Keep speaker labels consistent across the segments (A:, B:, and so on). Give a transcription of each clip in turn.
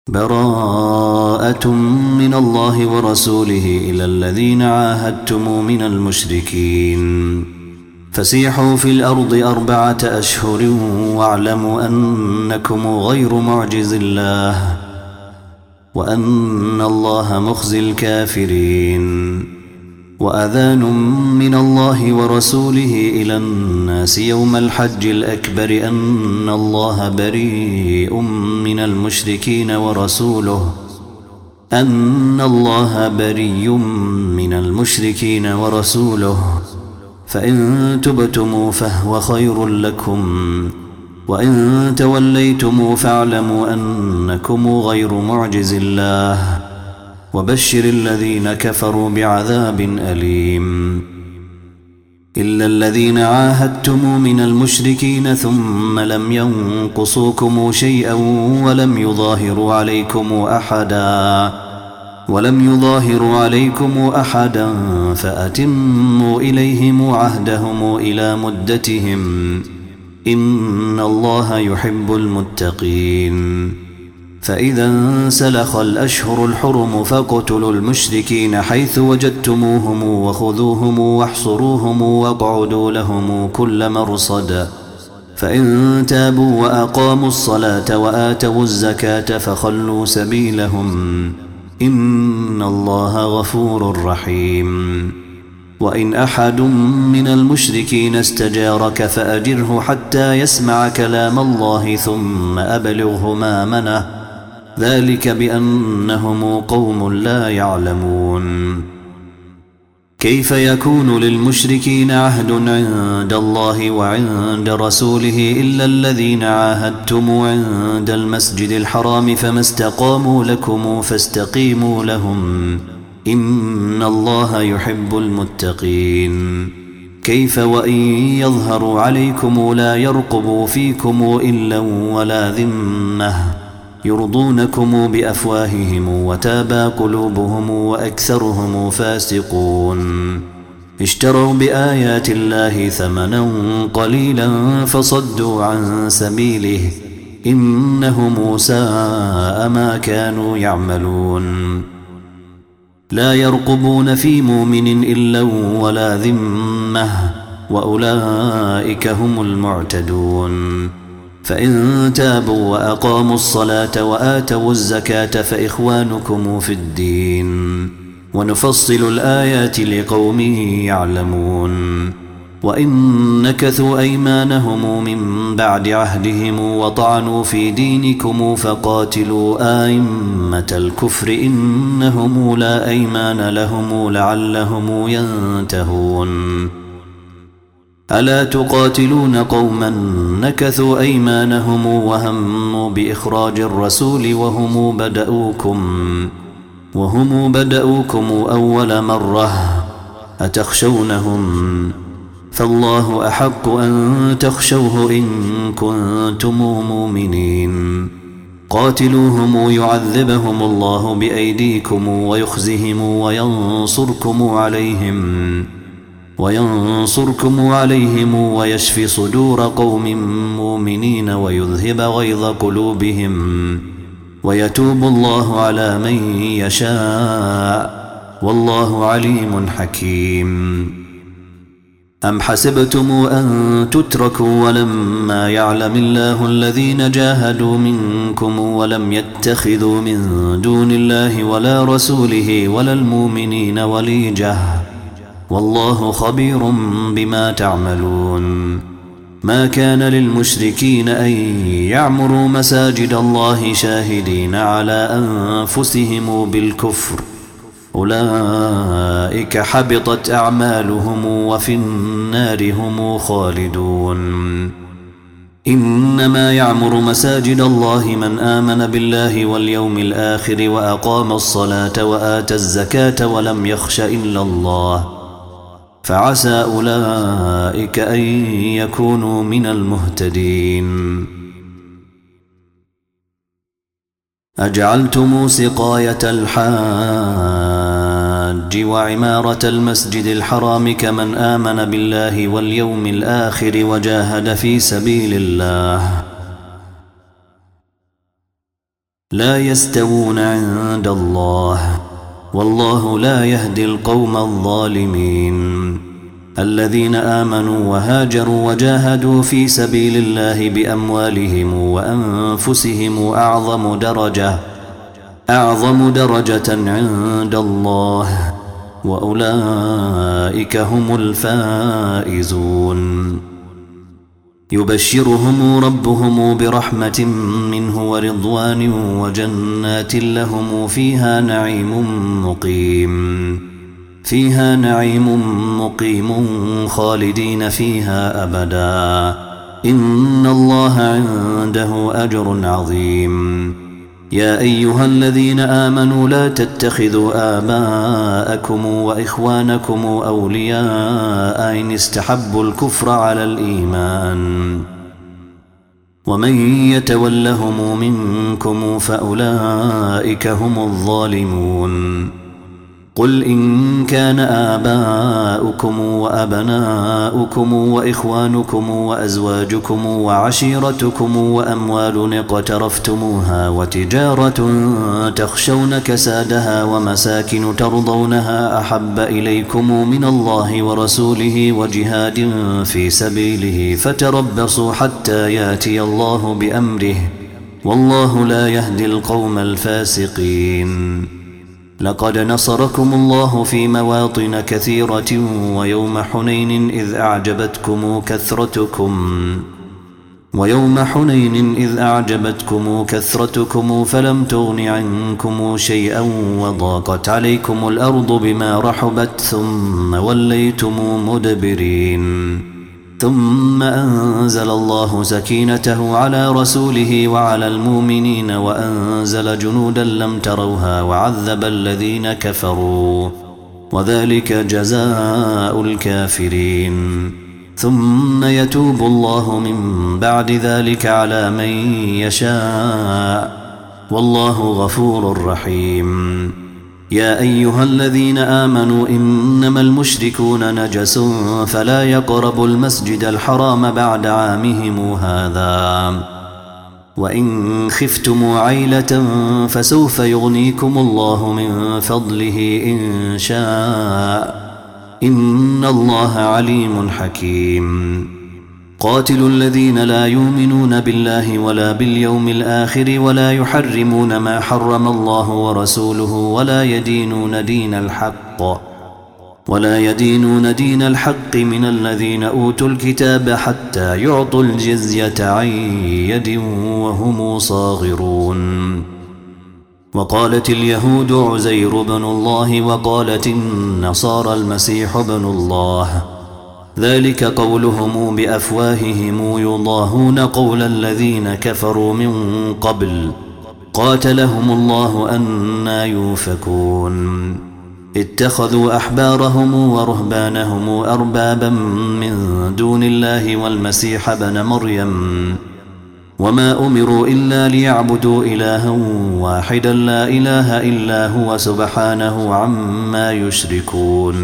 A: براءة من الله ورسوله إلى الذين عاهدتم من المشركين فسيحوا في الأرض 4 أشهر واعلموا أنكم غير معجز الله وأن الله مخزي الكافرين وأذان من الله ورسوله إلى الناس يوم الحج الأكبر أن الله بريء من المشركين ورسوله فإن تبتموا فهو خير لكم وإن توليتم فاعلموا أنكم غير معجز الله وبشر الذين كفروا بعذاب أليم إلا الذين عاهدتم من المشركين ثم لم ينقصوكم شيئا ولم يظاهروا عليكم أحدا فأتموا إليهم عهدهم إلى مدتهم إن الله يحب المتقين فإذا انسلخ الأشهر الحرم فاقتلوا المشركين حيث وجدتموهم وخذوهم واحصروهم واقعدوا لهم كل مرصد فإن تابوا وأقاموا الصلاة وآتوا الزكاة فخلوا سبيلهم إن الله غفور رحيم وإن أحد من المشركين استجارك فأجره حتى يسمع كلام الله ثم أبلغه مأمنه ذلك بأنهم قوم لا يعلمون كيف يكون للمشركين عهد عند الله وعند رسوله إلا الذين عاهدتم عند المسجد الحرام فما استقاموا لكم فاستقيموا لهم إن الله يحب المتقين كيف وإن يظهروا عليكم لا يرقبوا فيكم إلا ولا ذمة يرضونكم بأفواههم وتابى قلوبهم وأكثرهم فاسقون اشتروا بآيات الله ثمنا قليلا فصدوا عن سبيله إنهم ساء ما كانوا يعملون لا يرقبون في مؤمن إلا ولا ذمة وأولئك هم المعتدون فإن تابوا وأقاموا الصلاة وآتوا الزكاة فإخوانكم في الدين ونفصل الآيات لقوم يعلمون وإن نكثوا أيمانهم من بعد عهدهم وطعنوا في دينكم فقاتلوا أئمة الكفر إنهم لا أيمان لهم لعلهم ينتهون ألا تقاتلون قوما نكثوا أيمانهم وهموا بإخراج الرسول وهم بدأوكم أول مرة أتخشونهم فالله أحق أن تخشوه إن كنتم مؤمنين قاتلوهم يعذبهم الله بأيديكم ويخزهم وينصركم عليهم ويشفي صدور قوم مؤمنين ويذهب غيظ قلوبهم ويتوب الله على من يشاء والله عليم حكيم أم حسبتم أن تتركوا ولما يعلم الله الذين جاهدوا منكم ولم يتخذوا من دون الله ولا رسوله ولا المؤمنين وليجة والله خبير بما تعملون ما كان للمشركين أن يعمروا مساجد الله شاهدين على أنفسهم بالكفر أولئك حبطت أعمالهم وفي النار هم خالدون إنما يعمر مساجد الله من آمن بالله واليوم الآخر وأقام الصلاة وآتى الزكاة ولم يخش إلا الله فعسى أولئك أن يكونوا من المهتدين أجعلتم سقاية الحاج وعمارة المسجد الحرام كمن آمن بالله واليوم الآخر وجاهد في سبيل الله لا يستوون عند الله والله لا يهدي القوم الظالمين. الذين آمنوا وهاجروا وجاهدوا في سبيل الله بأموالهم وأنفسهم أعظم درجة عند الله وأولئك هم الفائزون. يبشرهم ربهم برحمة منه ورضوان وجنات لهم فيها نعيم مقيم خالدين فيها أبدا إن الله عنده أجر عظيم. يا أيها الذين آمنوا لا تتخذوا آباءكم وإخوانكم أولياء إن استحبوا الكفر على الإيمان ومن يتولهم منكم فأولئك هم الظالمون. قل إن كان آباؤكم وأبناؤكم وإخوانكم وأزواجكم وعشيرتكم وأموال اقترفتموها وتجارة تخشون كسادها ومساكن ترضونها أحب إليكم من الله ورسوله وجهاد في سبيله فتربصوا حتى ياتي الله بأمره والله لا يهدي القوم الفاسقين. لقد نصركم الله في مواطن كثيرة ويوم حنين إذ أعجبتكم كثرتكم فلم تغن عنكم شيئا وضاقت عليكم الأرض بما رحبت ثم وليتم مدبرين. ثم أنزل الله سكينته على رسوله وعلى المؤمنين وأنزل جنودا لم تروها وعذب الذين كفروا وذلك جزاء الكافرين. ثم يتوب الله من بعد ذلك على من يشاء والله غفور رحيم. يا أيها الذين آمنوا إنما المشركون نجس فلا يقربوا المسجد الحرام بعد عامهم هذا وإن خفتم عيلة فسوف يغنيكم الله من فضله إن شاء إن الله عليم حكيم. قاتلوا الذين لا يؤمنون بالله ولا باليوم الآخر ولا يحرمون ما حرم الله ورسوله ولا يدينون دين الحق من الذين أوتوا الكتاب حتى يعطوا الجزية عن يد وهم صاغرون. وقالت اليهود عزير بن الله وقالت النصارى المسيح بن الله ذلك قولهم بأفواههم يضاهون قول الذين كفروا من قبل قاتلهم الله أنى يؤفكون. اتخذوا أحبارهم ورهبانهم أربابا من دون الله والمسيح ابن مريم وما أمروا إلا ليعبدوا إلها واحدا لا إله إلا هو سبحانه عما يشركون.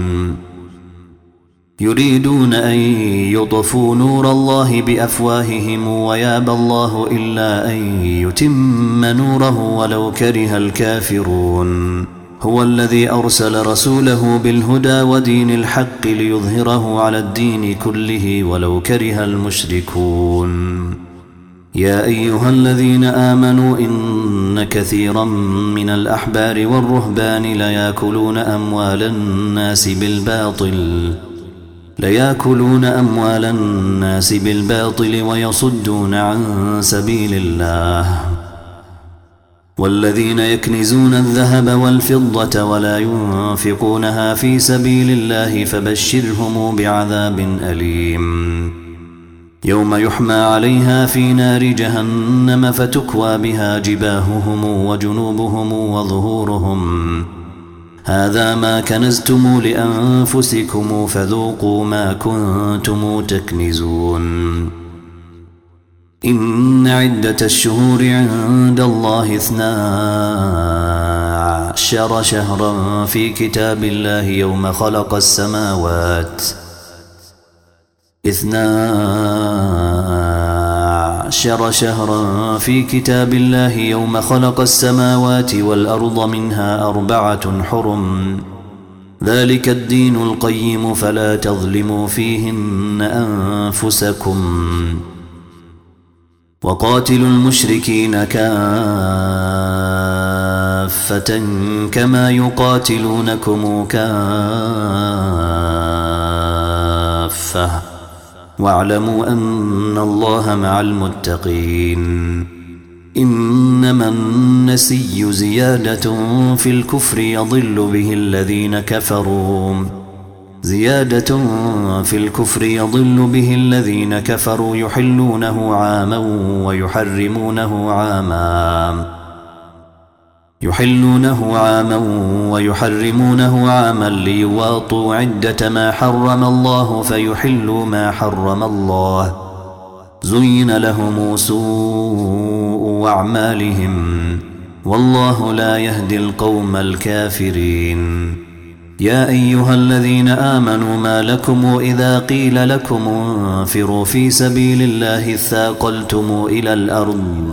A: يريدون أن يطفوا نور الله بأفواههم ويابى الله إلا أن يتم نوره ولو كره الكافرون. هو الذي أرسل رسوله بالهدى ودين الحق ليظهره على الدين كله ولو كره المشركون. يا أيها الذين آمنوا إن كثيرا من الأحبار والرهبان ليأكلون أموال الناس بالباطل ويصدون عن سبيل الله. والذين يكنزون الذهب والفضة ولا ينفقونها في سبيل الله فبشرهم بعذاب أليم يوم يحمى عليها في نار جهنم فتكوى بها جباههم وجنوبهم وظهورهم هذا ما كنزتم لأنفسكم فذوقوا ما كنتم تكنزون. إن عدة الشهور عند الله 12 شهرا في كتاب الله يوم خلق السماوات 12 12 شهرا في كتاب الله يوم خلق السماوات والأرض منها 4 حرم ذلك الدين القيم فلا تظلموا فيهن أنفسكم وقاتلوا المشركين كافة كما يقاتلونكم كافة واعلموا أن الله مع المتقين إنما النسي زيادة في الكفر يضل به الذين كفروا يحلونه عاما ويحرمونه عاما ليواطوا عدة ما حرم الله فيحلوا ما حرم الله زين لهم سوء أعمالهم والله لا يهدي القوم الكافرين يا أيها الذين آمنوا ما لكم إذا قيل لكم انفروا في سبيل الله اثاقلتم إلى الأرض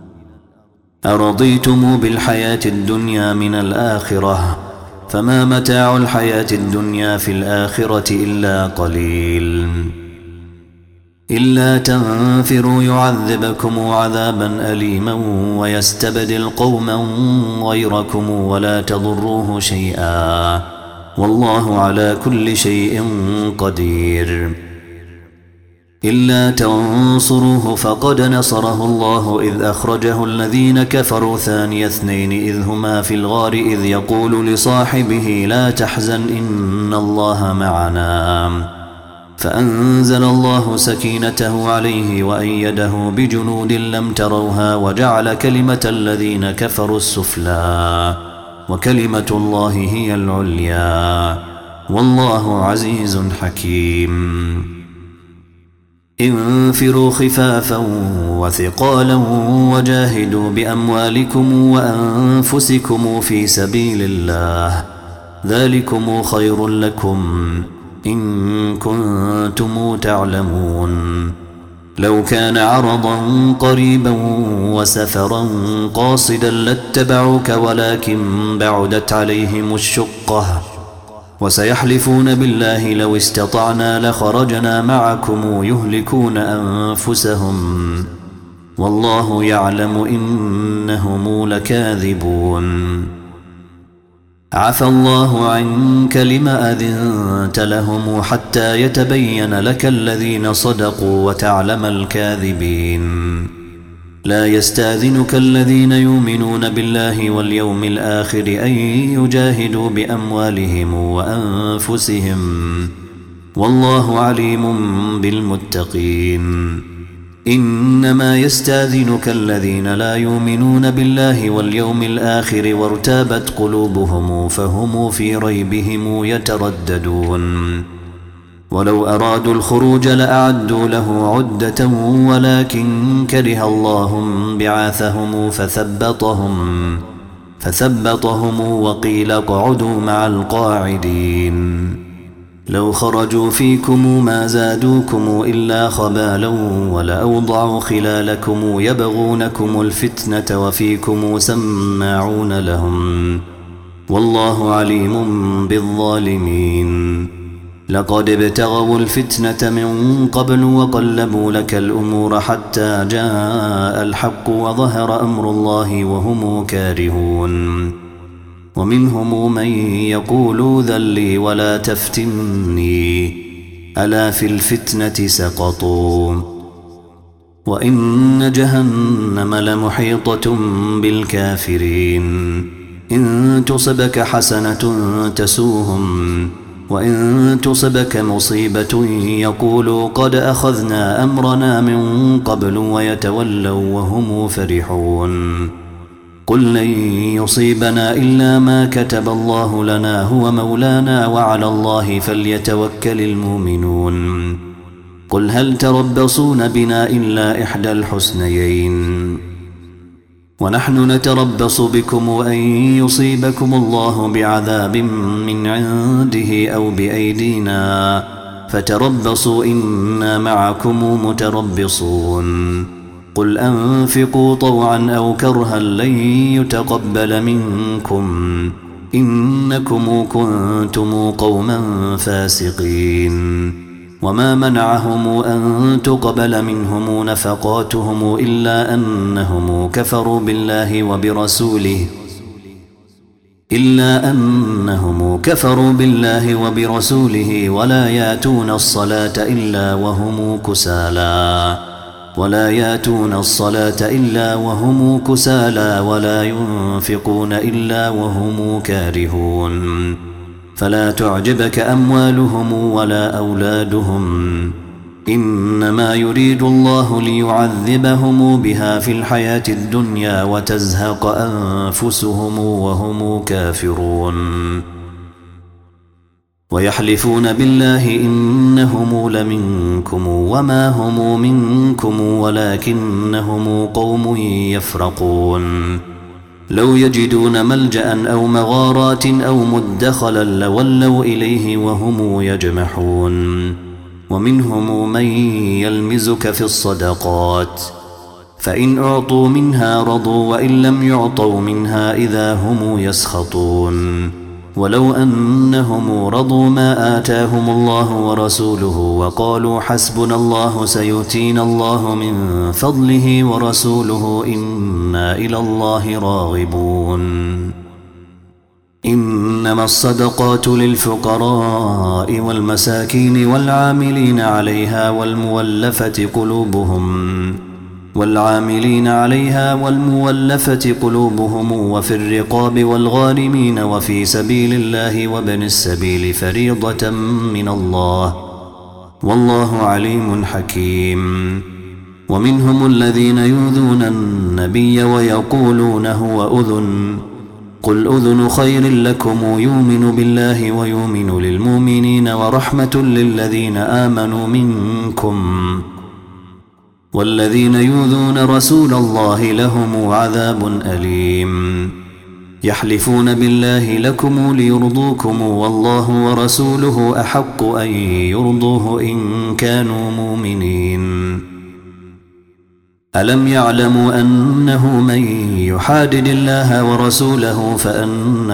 A: أرضيتم بالحياة الدنيا من الآخرة فما متاع الحياة الدنيا في الآخرة إلا قليل إلا تنفروا يعذبكم عذابا أليما ويستبدل قوما غيركم ولا تضروه شيئا والله على كل شيء قدير إلا تنصروه فقد نصره الله إذ أخرجه الذين كفروا ثاني اثنين إذ هما في الغار إذ يقول لصاحبه لا تحزن إن الله معنا فأنزل الله سكينته عليه وأيده بجنود لم تروها وجعل كلمة الذين كفروا السفلى وكلمة الله هي العليا والله عزيز حكيم انفروا خفافا وثقالا وجاهدوا بأموالكم وأنفسكم في سبيل الله ذلكم خير لكم إن كنتم تعلمون لو كان عرضا قريبا وسفرا قاصدا لاتبعوك ولكن بعدت عليهم الشقة وسيحلفون بالله لو استطعنا لخرجنا معكم يهلكون أنفسهم والله يعلم إنهم لكاذبون عفى الله عنك لما أذنت لهم حتى يتبين لك الذين صدقوا وتعلم الكاذبين لا يستاذنك الذين يؤمنون بالله واليوم الآخر أن يجاهدوا بأموالهم وأنفسهم والله عليم بالمتقين إنما يستاذنك الذين لا يؤمنون بالله واليوم الآخر وارتابت قلوبهم فهم في ريبهم يترددون ولو أرادوا الخروج لأعدوا له عدة ولكن كره الله بعاثهم فثبطهم وقيل اقعدوا مع القاعدين لو خرجوا فيكم ما زادوكم إلا خبالا ولأوضعوا خلالكم يبغونكم الفتنة وفيكم سماعون لهم والله عليم بالظالمين لقد ابتغوا الفتنة من قبل وقلبوا لك الأمور حتى جاء الحق وظهر أمر الله وهم كارهون ومنهم من يقول ذلي ولا تفتني ألا في الفتنة سقطوا وإن جهنم لمحيطة بالكافرين إن تصبك حسنة تسوهم وإن تصبك مصيبة يقولوا قد أخذنا أمرنا من قبل ويتولوا وهم فرحون قل لن يصيبنا إلا ما كتب الله لنا هو مولانا وعلى الله فليتوكل المؤمنون قل هل تربصون بنا إلا إحدى الحسنيين ونحن نتربص بكم أن يصيبكم الله بعذاب من عنده أو بأيدينا فتربصوا إنا معكم متربصون قل أنفقوا طوعا أو كرها لن يتقبل منكم إنكم كنتم قوما فاسقين وما منعهم أن تقبل منهم نفقاتهم إلا أنهم كفروا بالله وبرسوله ولا ياتون الصلاة إلا وهم كسالى ولا ينفقون إلا وهم كارهون فلا تعجبك أموالهم ولا أولادهم إنما يريد الله ليعذبهم بها في الحياة الدنيا وتزهق أنفسهم وهم كافرون ويحلفون بالله إنهم لمنكم وما هم منكم ولكنهم قوم يفرقون لو يجدون ملجأ أو مغارات أو مدخلا لولوا إليه وهم يجمحون ومنهم من يلمزك في الصدقات فإن أعطوا منها رضوا وإن لم يعطوا منها إذا هم يسخطون ولو أنهم رضوا ما آتاهم الله ورسوله وقالوا حسبنا الله سيؤتينا الله من فضله ورسوله إنا إلى الله راغبون إنما الصدقات للفقراء والمساكين والعاملين عليها والمولفة قلوبهم وفي الرقاب والغارمين وفي سبيل الله وابن السبيل فريضة من الله والله عليم حكيم ومنهم الذين يؤذون النبي ويقولون هو أذن قل أذن خير لكم يؤمن بالله ويؤمن للمؤمنين ورحمة للذين آمنوا منكم والذين يؤذون رسول الله لهم عذاب أليم يحلفون بالله لكم ليرضوكم والله ورسوله أحق أن يرضوه إن كانوا مؤمنين ألم يعلموا أنه من يحادد الله ورسوله فأن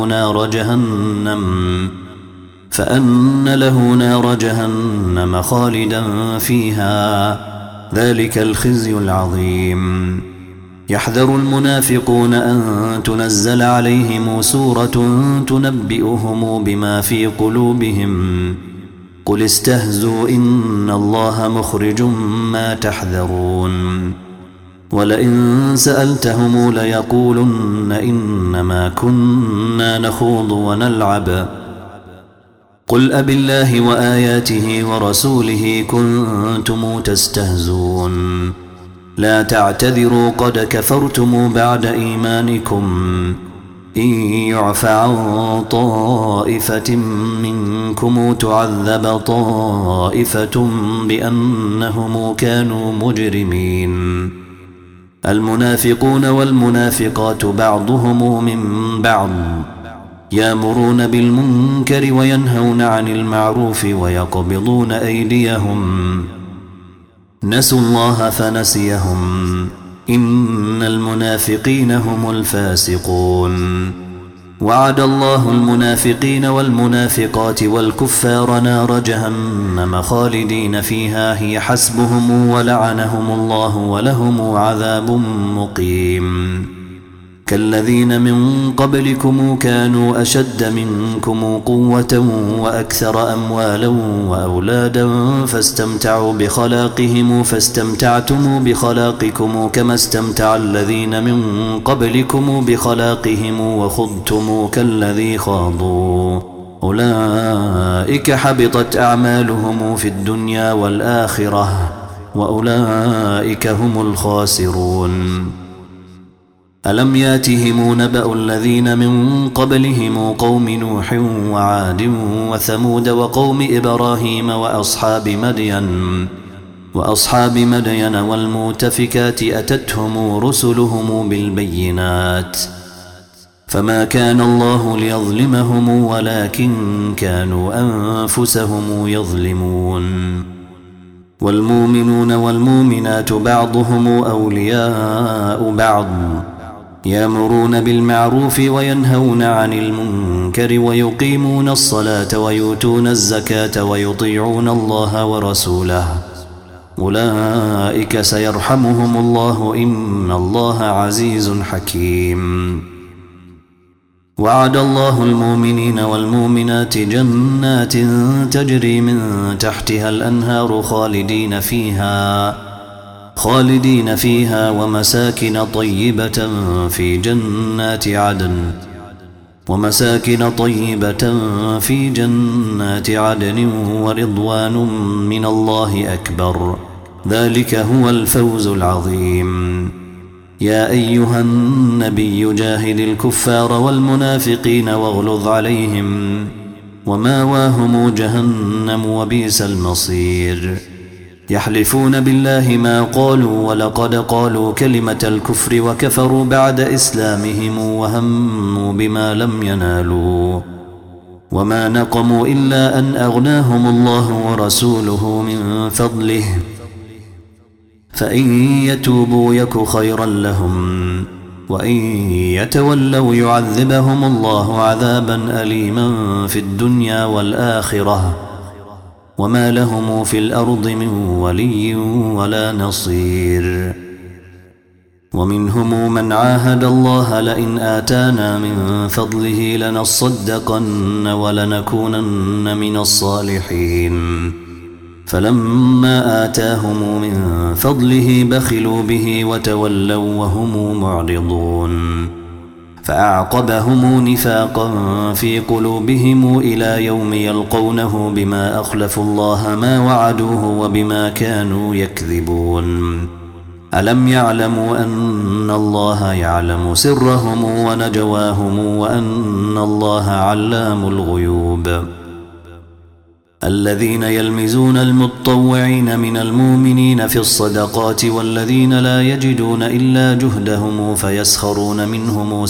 A: له نار جهنم خالدا فيها ذلك الخزي العظيم يحذر المنافقون أن تنزل عليهم سورة تنبئهم بما في قلوبهم قل استهزوا إن الله مخرج ما تحذرون ولئن سألتهم ليقولن إنما كنا نخوض ونلعب قل أبالله وآياته ورسوله كنتم تستهزون لا تعتذروا قد كفرتم بعد إيمانكم إن يعفى عن طائفة منكم تعذب طائفة بأنهم كانوا مجرمين المنافقون والمنافقات بعضهم من بعض يأمرون بالمنكر وينهون عن المعروف ويقبضون أيديهم نسوا الله فنسيهم إن المنافقين هم الفاسقون وعد الله المنافقين والمنافقات والكفار نار جهنم خالدين فيها هي حسبهم ولعنهم الله ولهم عذاب مقيم كالذين من قبلكم كانوا أشد منكم قوة وأكثر أموالا وأولادا فاستمتعتم بخلاقكم كما استمتع الذين من قبلكم بخلاقهم وخضتم كالذي خاضوا أولئك حبطت أعمالهم في الدنيا والآخرة وأولئك هم الخاسرون ألم ياتهم نبأ الذين من قبلهم قوم نوح وعاد وثمود وقوم إبراهيم وأصحاب مدين والمؤتفكات أتتهم رسلهم بالبينات فما كان الله ليظلمهم ولكن كانوا أنفسهم يظلمون والمؤمنون والمؤمنات بعضهم أولياء بعض يأمرون بالمعروف وينهون عن المنكر ويقيمون الصلاة ويؤتون الزكاة ويطيعون الله ورسوله أولئك سيرحمهم الله إن الله عزيز حكيم. وعد الله المؤمنين والمؤمنات جنات تجري من تحتها الأنهار خالدين فيها ومساكن طيبة في جنات عدن ورضوان من الله أكبر ذلك هو الفوز العظيم. يا أيها النبي جاهد الكفار والمنافقين واغلظ عليهم وماواهم جهنم وبئس المصير. يحلفون بالله ما قالوا ولقد قالوا كلمة الكفر وكفروا بعد إسلامهم وهموا بما لم ينالوا وما نقموا إلا أن أغناهم الله ورسوله من فضله فإن يتوبوا يك خيرا لهم وإن يتولوا يعذبهم الله عذابا أليما في الدنيا والآخرة وما لهم في الأرض من ولي ولا نصير. ومنهم من عاهد الله لئن آتانا من فضله لنصدقن ولنكونن من الصالحين فلما آتاهم من فضله بخلوا به وتولوا وهم معرضون فأعقبهم نفاقا في قلوبهم إلى يوم يلقونه بما أخلفوا الله ما وعدوه وبما كانوا يكذبون. ألم يعلموا أن الله يعلم سرهم ونجواهم وأن الله علام الغيوب. الذين يلمزون المتطوعين من المؤمنين في الصدقات والذين لا يجدون إلا جهدهم فيسخرون منهم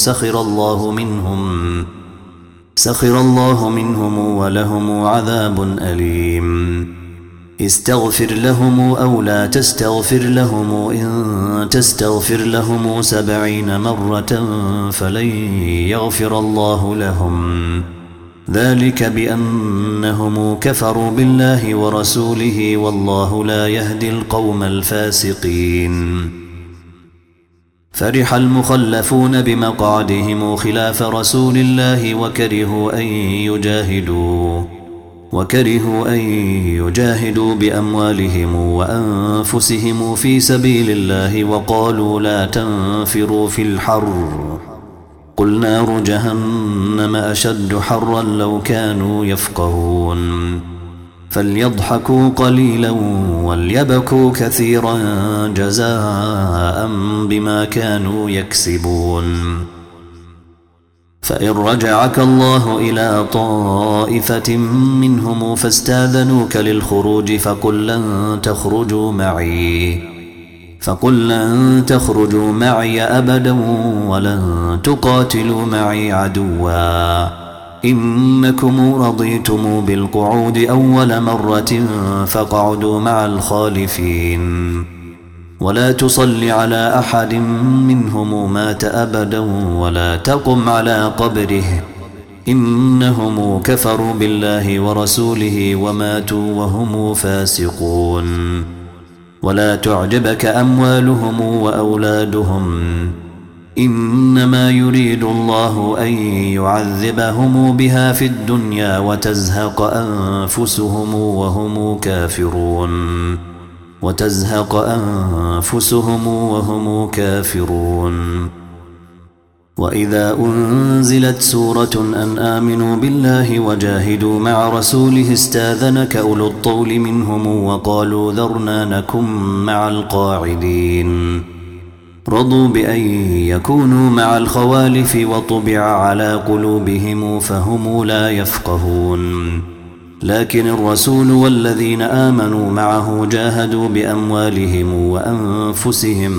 A: سخر الله منهم ولهم عذاب أليم. استغفر لهم أو لا تستغفر لهم إن تستغفر لهم 70 مرة فلن يغفر الله لهم ذلك بأنهم كفروا بالله ورسوله والله لا يهدي القوم الفاسقين. فرح المخلفون بمقعدهم خلاف رسول الله وكرهوا أن يجاهدوا بأموالهم وأنفسهم في سبيل الله وقالوا لا تنفروا في الحر قل نار جهنم أشد حرا لو كانوا يفقهون. فليضحكوا قليلا وليبكوا كثيرا جزاء بما كانوا يكسبون. فإن رجعك الله إلى طائفة منهم فاستاذنوك للخروج فقل لن تخرجوا معي أبدا ولن تقاتلوا معي عدوا إنكم رضيتم بالقعود أول مرة فاقعدوا مع الخالفين ولا تصل على أحد منهم مات أبدا ولا تقم على قبره إنهم كفروا بالله ورسوله وماتوا وهم فاسقون. ولا تعجبك أموالهم وأولادهم إنما يريد الله أن يعذبهم بها في الدنيا وتزهق أنفسهم وهم كافرون. وإذا أنزلت سورة أن آمنوا بالله وجاهدوا مع رسوله استاذنك أولو الطول منهم وقالوا ذرنا نكن مع القاعدين رضوا بأن يكونوا مع الخوالف وطبع على قلوبهم فهم لا يفقهون. لكن الرسول والذين آمنوا معه جاهدوا بأموالهم وأنفسهم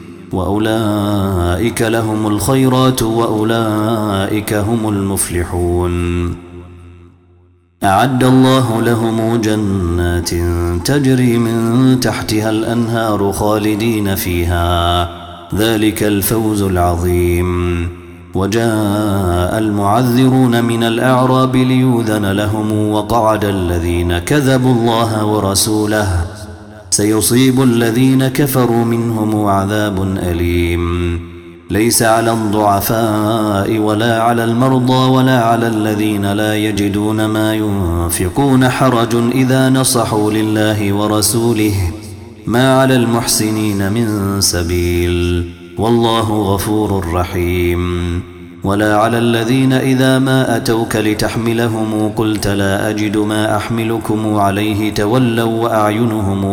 A: وأولئك لهم الخيرات وأولئك هم المفلحون. أعد الله لهم جنات تجري من تحتها الأنهار خالدين فيها، ذلك الفوز العظيم. وجاء المعذرون من الأعراب ليؤذن لهم، وقعد الذين كذبوا الله ورسوله، سيصيب الذين كفروا منهم عذاب أليم. ليس على الضعفاء ولا على المرضى ولا على الذين لا يجدون ما ينفقون حرج إذا نصحوا لله ورسوله، ما على المحسنين من سبيل، والله غفور رحيم. ولا على الذين إذا ما أتوك لتحملهم قلت لا أجد ما أحملكم عليه تولوا وأعينهم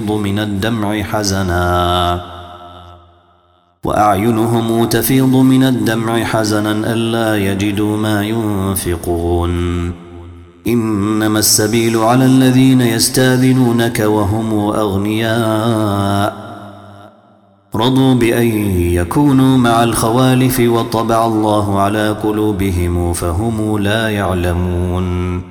A: تفيض من الدمع حزنا ألا يجدوا ما ينفقون. إنما السبيل على الذين يستاذنونك وهم أغنياء رضوا بأن يكونوا مع الخوالف وطبع الله على قلوبهم فهم لا يعلمون.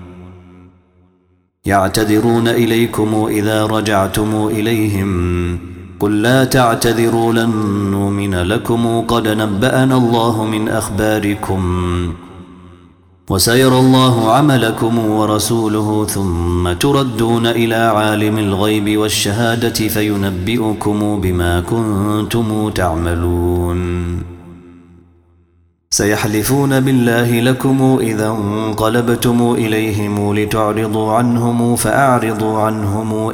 A: يعتذرون إليكم إذا رجعتم إليهم قل لا تعتذروا لن نؤمن لكم قد نبأنا الله من أخباركم وسيرى الله عملكم ورسوله ثم تردون إلى عالم الغيب والشهادة فينبئكم بما كنتم تعملون. سيحلفون بالله لكم إذا انقلبتم إليهم لتعرضوا عنهم فأعرضوا عنهم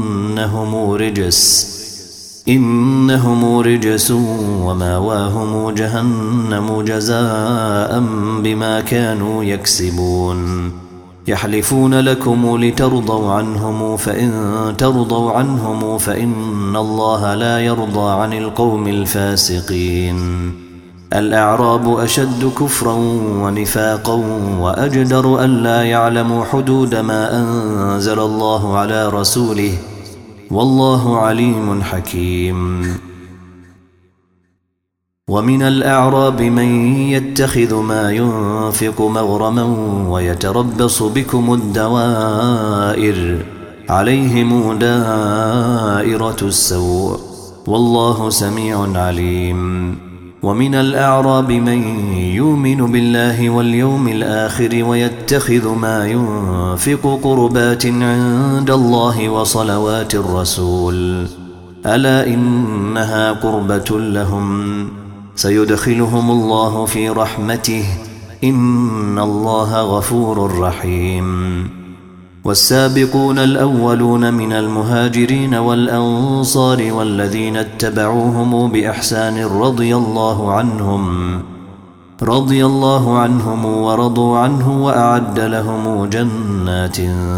A: إنهم رجس وماواهم جهنم جزاء بما كانوا يكسبون. يحلفون لكم لترضوا عنهم فإن ترضوا عنهم فإن الله لا يرضى عن القوم الفاسقين. الأعراب أشد كفرا ونفاقا وأجدر ألا يعلموا حدود ما أنزل الله على رسوله والله عليم حكيم. ومن الأعراب من يتخذ ما ينفق مغرما ويتربص بكم الدوائر عليهم دائرة السوء والله سميع عليم. ومن الأعراب من يؤمن بالله واليوم الآخر ويتخذ ما ينفق قربات عند الله وصلوات الرسول ألا إنها قربة لهم سيدخلهم الله في رحمته إن الله غفور رحيم. والسابقون الأولون من المهاجرين والأنصار والذين اتبعوهم بإحسان رضي الله عنهم ورضوا عنه وأعد لهم جنات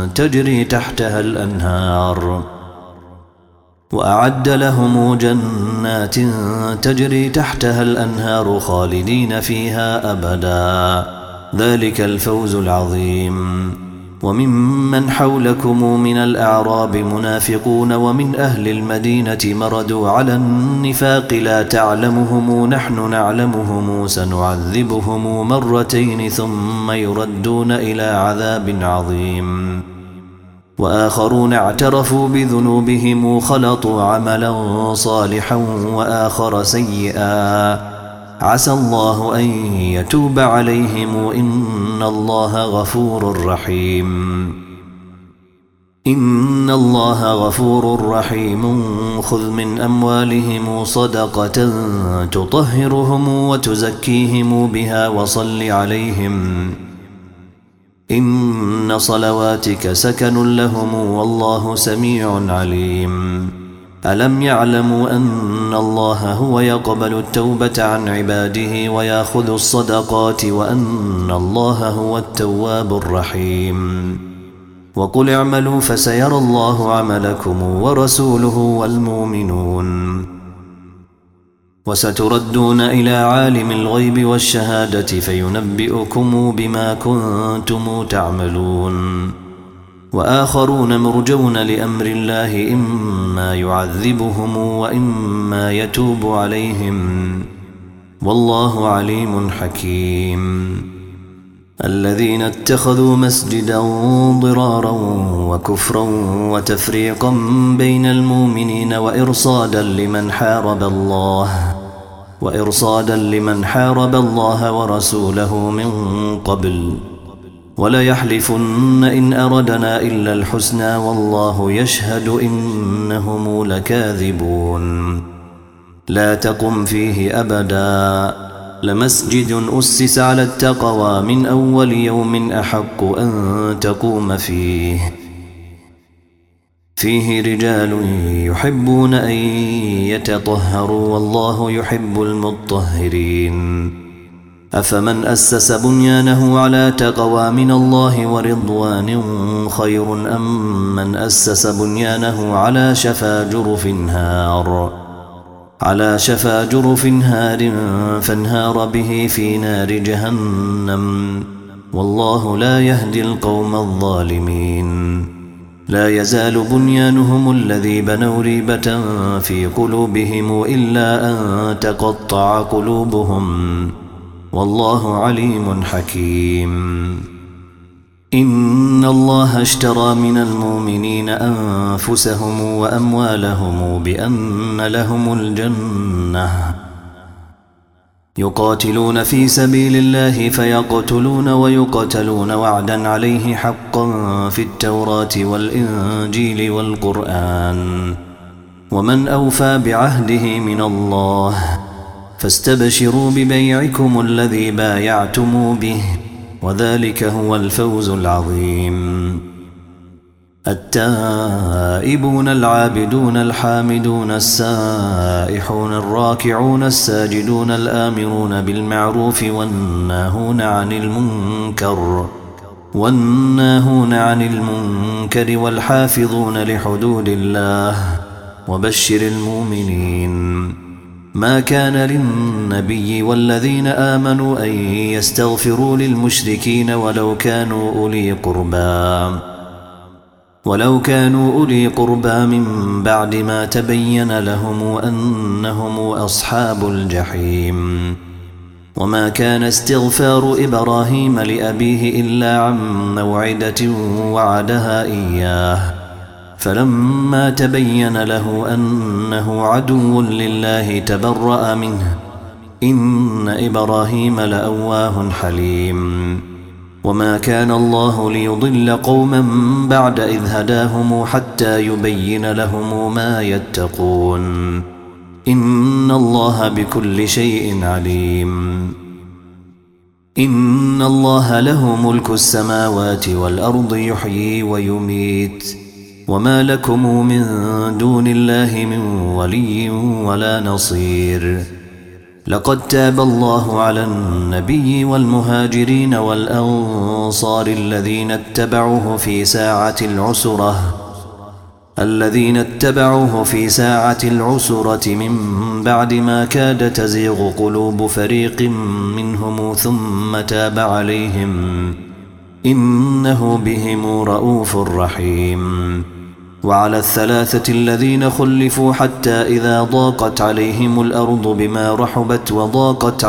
A: تجري تحتها الأنهار خالدين فيها أبدا ذلك الفوز العظيم. وممن حولكم من الأعراب منافقون ومن أهل المدينة مردوا على النفاق لا تعلمهم نحن نعلمهم سنعذبهم مرتين ثم يردون إلى عذاب عظيم. وآخرون اعترفوا بذنوبهم خلطوا عملا صالحا وآخر سيئا عسى الله أن يتوب عليهم إن الله غفور رحيم. خذ من أموالهم صدقة تطهرهم وتزكيهم بها وصل عليهم إن صلواتك سكن لهم والله سميع عليم. ألم يعلموا أن الله هو يقبل التوبة عن عباده ويأخذ الصدقات وأن الله هو التواب الرحيم. وقل اعملوا فسيرى الله عملكم ورسوله والمؤمنون وستردون إلى عالم الغيب والشهادة فينبئكم بما كنتم تعملون. وآخرون مرجون لأمر الله إما يعذبهم وإما يتوب عليهم والله عليم حكيم. الذين اتخذوا مسجدا ضرارا وكفرا وتفريقا بين المؤمنين وإرصادا لمن حارب الله ورسوله من قبل وليحلفن إن أردنا إلا الحسنى والله يشهد إنهم لكاذبون لا تقم فيه أبدا لمسجد أسس على التقوى من أول يوم أحق أن تقوم فيه رجال يحبون أن يتطهروا والله يحب المطهرين أفمن أسس بنيانه على تقوى من الله ورضوان خير أم من أسس بنيانه على شفا جرف هار فانهار به في نار جهنم والله لا يهدي القوم الظالمين لا يزال بنيانهم الذي بنوا ريبة في قلوبهم إلا أن تقطع قلوبهم والله عليم حكيم إن الله اشترى من المؤمنين أنفسهم وأموالهم بأن لهم الجنة يقاتلون في سبيل الله فيقتلون ويقتلون وعدا عليه حقا في التوراة والإنجيل والقرآن ومن أوفى بعهده من الله فاستبشروا ببيعكم الذي بايعتم به وذلك هو الفوز العظيم التائبون العابدون الحامدون السائحون الراكعون الساجدون الآمرون بالمعروف والناهون عن المنكر والحافظون لحدود الله وبشر المؤمنين ما كان للنبي والذين آمنوا أن يستغفروا للمشركين ولو كانوا أولي قربى من بعد ما تبين لهم أنهم أصحاب الجحيم وما كان استغفار إبراهيم لأبيه إلا عن موعدة وعدها إياه فلما تبين له أنه عدو لله تبرأ منه إن إبراهيم لأواه حليم وما كان الله ليضل قوما بعد إذ هداهم حتى يبين لهم ما يتقون إن الله بكل شيء عليم إن الله له ملك السماوات والأرض يحيي ويميت وما لكم من دون الله من ولي ولا نصير لقد تاب الله على النبي والمهاجرين والأنصار الذين اتبعوه في ساعة العسرة من بعد ما كاد تزيغ قلوب فريق منهم ثم تاب عليهم إنه بهم رؤوف رحيم وعلى الثلاثة الذين خلفوا حتى إذا ضاقت عليهم الأرض بما رحبت وضاقت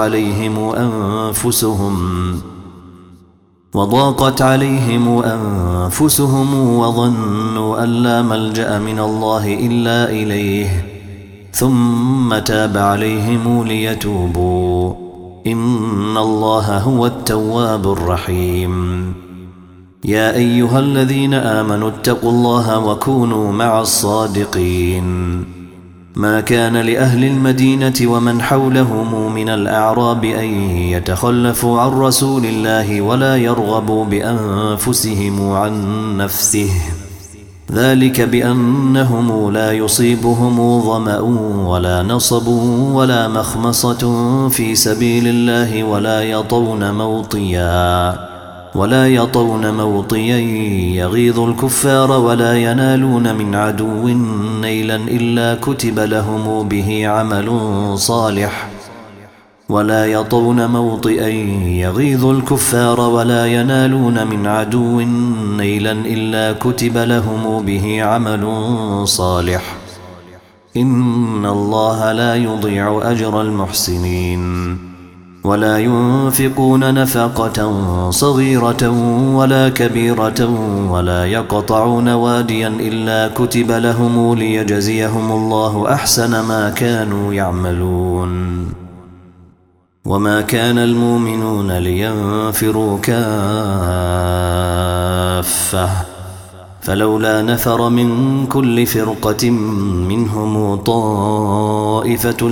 A: عليهم أنفسهم وظنوا أن لا ملجأ من الله إلا إليه ثم تاب عليهم ليتوبوا إن الله هو التواب الرحيم يا أيها الذين آمنوا اتقوا الله وكونوا مع الصادقين ما كان لأهل المدينة ومن حولهم من الأعراب أن يتخلفوا عن رسول الله ولا يرغبوا بأنفسهم عن نفسه ذلك بأنهم لا يصيبهم ظمأ ولا نصب ولا مخمصة في سبيل الله ولا يطون موطيا يغيظ الكفار ولا ينالون من عدو نيلا إلا كتب لهم به عمل صالح ولا يطون موطئا يغيظ الكفار ولا ينالون من عدو نيلا إلا كتب لهم به عمل صالح إن الله لا يضيع أجر المحسنين ولا ينفقون نفقة صغيرة ولا كبيرة ولا يقطعون واديا إلا كتب لهم ليجزيهم الله أحسن ما كانوا يعملون. وما كان المؤمنون لينفروا كافة فلولا نفر من كل فرقة منهم طائفة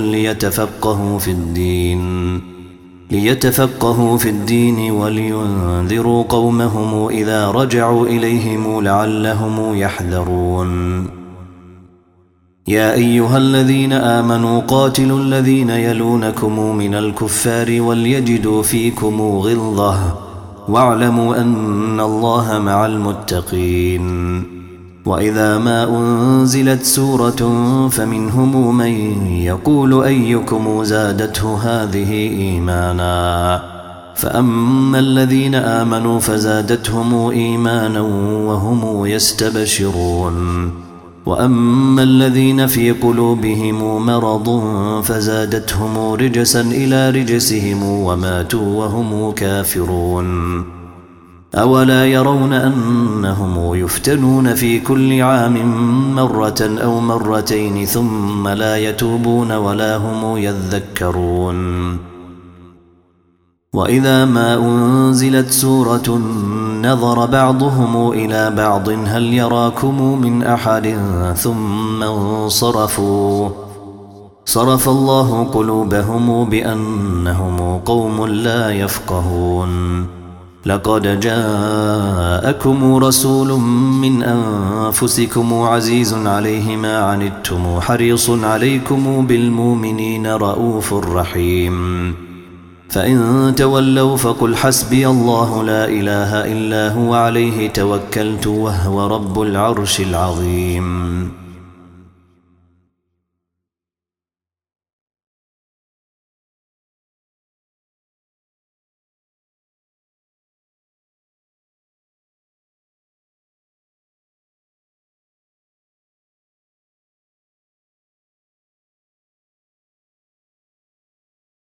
A: ليتفقهوا في الدين ولينذروا قومهم إذا رجعوا إليهم لعلهم يحذرون. يا أيها الذين آمنوا قاتلوا الذين يلونكم من الكفار وليجدوا فيكم غلظة واعلموا أن الله مع المتقين. وإذا ما أنزلت سورة فمنهم من يقول أيكم زادته هذه إيمانا فأما الذين آمنوا فزادتهم إيمانا وهم يستبشرون وأما الذين في قلوبهم مرض فزادتهم رجسا إلى رجسهم وماتوا وهم كافرون. أولا يرون أنهم يفتنون في كل عام مرة أو مرتين ثم لا يتوبون ولا هم يذكرون. وإذا ما أنزلت سورة نظر بعضهم إلى بعض هل يراكم من أحد ثم انصرفوا صرف الله قلوبهم بأنهم قوم لا يفقهون. لقد جاءكم رسول من أنفسكم عزيز عليه ما عنتم حريص عليكم بالمؤمنين رؤوف رحيم. فإن تولوا فقل حسبي الله لا إله إلا هو عليه توكلت وهو رب العرش العظيم.